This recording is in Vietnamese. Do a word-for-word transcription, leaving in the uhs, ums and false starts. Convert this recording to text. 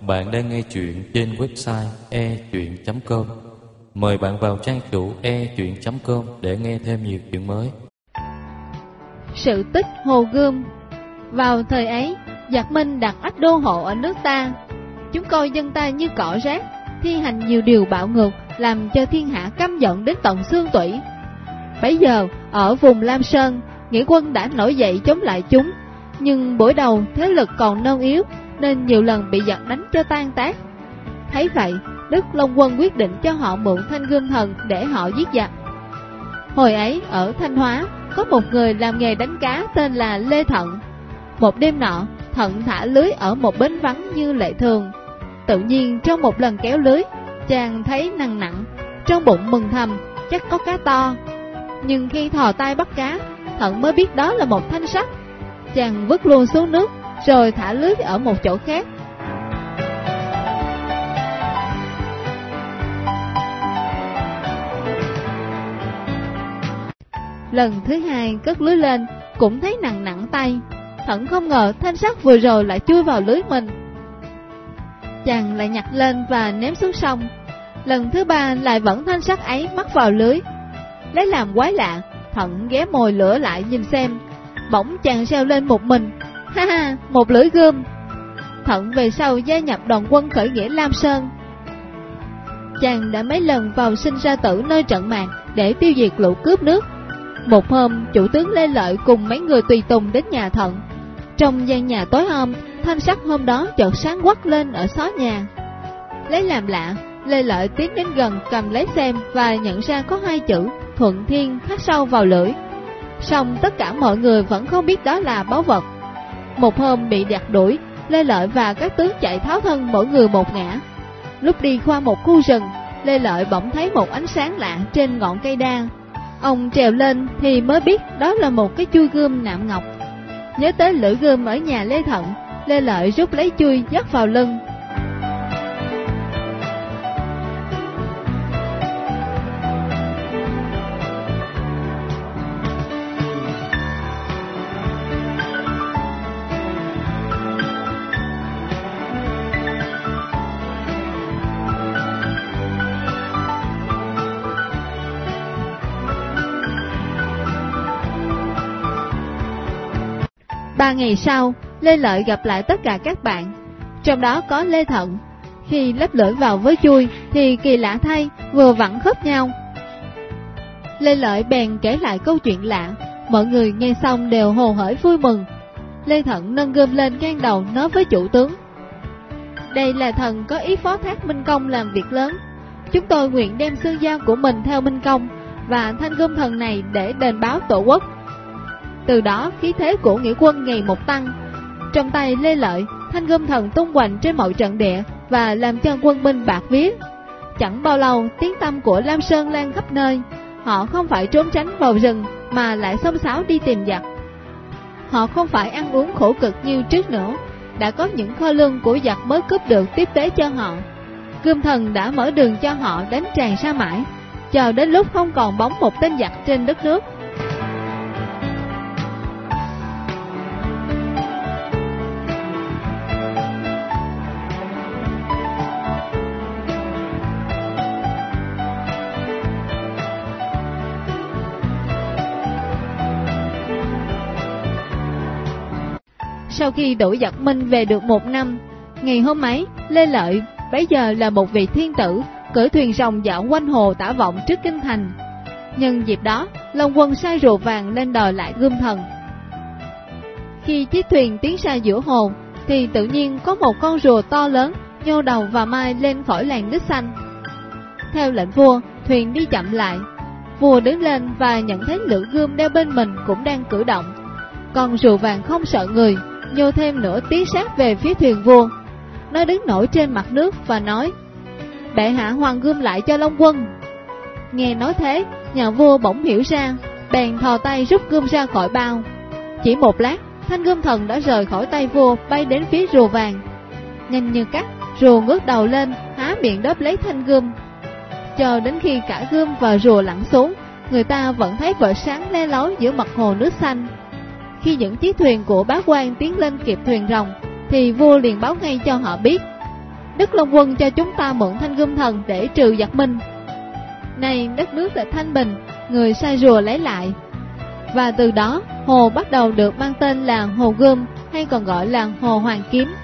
Bạn đang nghe chuyện trên website e chuyện chấm com. Mời bạn vào trang chủ e chuyện chấm com để nghe thêm nhiều chuyện mới. Sự tích Hồ Gươm. Vào thời ấy, giặc Minh đặt ách đô hộ ở nước ta. Chúng coi dân ta như cỏ rác, thi hành nhiều điều bạo ngược, làm cho thiên hạ căm giận đến tận xương tủy. Bấy giờ, ở vùng Lam Sơn, nghĩa quân đã nổi dậy chống lại chúng, nhưng buổi đầu thế lực còn non yếu, nên nhiều lần bị giặc đánh cho tan tác. Thấy vậy, Đức Long Quân quyết định cho họ mượn thanh gươm thần để họ giết giặc. Hồi ấy, ở Thanh Hóa, có một người làm nghề đánh cá tên là Lê Thận. Một đêm nọ, Thận thả lưới ở một bến vắng như lệ thường. Tự nhiên trong một lần kéo lưới, chàng thấy nặng nặng, trong bụng mừng thầm, chắc có cá to. Nhưng khi thò tay bắt cá, Thận mới biết đó là một thanh sắt. Chàng vứt luôn xuống nước, rồi thả lưới ở một chỗ khác. Lần thứ hai cất lưới lên, cũng thấy nặng nặng tay. Thận không ngờ thanh sắt vừa rồi lại chui vào lưới mình. Chàng lại nhặt lên và ném xuống sông. Lần thứ ba lại vẫn thanh sắt ấy mắc vào lưới. Lấy làm quái lạ, Thận ghé mồi lửa lại nhìn xem. Bỗng chàng reo lên một mình, ha ha, một lưỡi gươm. Thận về sau gia nhập đoàn quân khởi nghĩa Lam Sơn. Chàng đã mấy lần vào sinh ra tử nơi trận mạc để tiêu diệt lũ cướp nước. Một hôm, chủ tướng Lê Lợi cùng mấy người tùy tùng đến nhà Thận. Trong gian nhà tối om, thanh sắt hôm đó chợt sáng quắc lên ở xó nhà. Lấy làm lạ, Lê Lợi tiến đến gần cầm lấy xem và nhận ra có hai chữ Thuận Thiên khắc sâu vào lưỡi. Song tất cả mọi người vẫn không biết đó là báu vật. Một hôm bị giặc đuổi, Lê Lợi và các tướng chạy tháo thân mỗi người một ngã. Lúc đi qua một khu rừng, Lê Lợi bỗng thấy một ánh sáng lạ trên ngọn cây đa. Ông trèo lên thì mới biết đó là một cái chuôi gươm nạm ngọc. Nhớ tới lưỡi gươm ở nhà Lê Thận, Lê Lợi rút lấy chuôi dắt vào lưng. Ba ngày sau, Lê Lợi gặp lại tất cả các bạn, trong đó có Lê Thận. Khi lắp lưỡi vào với chuôi thì kỳ lạ thay, vừa vặn khớp nhau. Lê Lợi bèn kể lại câu chuyện lạ, mọi người nghe xong đều hồ hởi vui mừng. Lê Thận nâng gươm lên ngang đầu nói với chủ tướng: đây là thần có ý phó thác Minh Công làm việc lớn. Chúng tôi nguyện đem xương dao của mình theo Minh Công và thanh gươm thần này để đền báo tổ quốc. Từ đó khí thế của nghĩa quân ngày một tăng. Trong tay Lê Lợi, thanh gươm thần tung hoành trên mọi trận địa và làm cho quân binh bạc vía. Chẳng bao lâu, tiếng tăm của Lam Sơn lan khắp nơi. Họ không phải trốn tránh vào rừng mà lại xông xáo đi tìm giặc. Họ không phải ăn uống khổ cực như trước nữa, đã có những kho lương của giặc mới cướp được tiếp tế cho họ. Gươm thần đã mở đường cho họ đánh tràn ra mãi, chờ đến lúc không còn bóng một tên giặc trên đất nước. Sau khi đuổi giặc Minh về được một năm, ngày hôm ấy, Lê Lợi bấy giờ là một vị thiên tử, cưỡi thuyền rồng dạo quanh hồ Tả Vọng trước kinh thành. Nhân dịp đó, Long Quân sai rùa vàng lên đòi lại gươm thần. Khi chiếc thuyền tiến ra giữa hồ, thì tự nhiên có một con rùa to lớn nhô đầu và mai lên khỏi làn nước xanh. Theo lệnh vua, thuyền đi chậm lại. Vua đứng lên và nhận thấy lưỡi gươm đeo bên mình cũng đang cử động. Con rùa vàng không sợ người, nhô thêm nửa tí sát về phía thuyền vua. Nó đứng nổi trên mặt nước và nói: bệ hạ hoàn gươm lại cho Long Quân. Nghe nói thế, nhà vua bỗng hiểu ra, bèn thò tay rút gươm ra khỏi bao. Chỉ một lát, thanh gươm thần đã rời khỏi tay vua, bay đến phía rùa vàng. Nhanh như cắt, rùa ngước đầu lên, há miệng đớp lấy thanh gươm. Cho đến khi cả gươm và rùa lặn xuống, người ta vẫn thấy vệt sáng le lói giữa mặt hồ nước xanh. Khi những chiếc thuyền của bá quan tiến lên kịp thuyền rồng, thì vua liền báo ngay cho họ biết. Đất Long Quân cho chúng ta mượn thanh gươm thần để trừ giặc Minh. Nay đất nước đã thanh bình, người sai rùa lấy lại. Và từ đó, hồ bắt đầu được mang tên là Hồ Gươm, hay còn gọi là Hồ Hoàng Kiếm.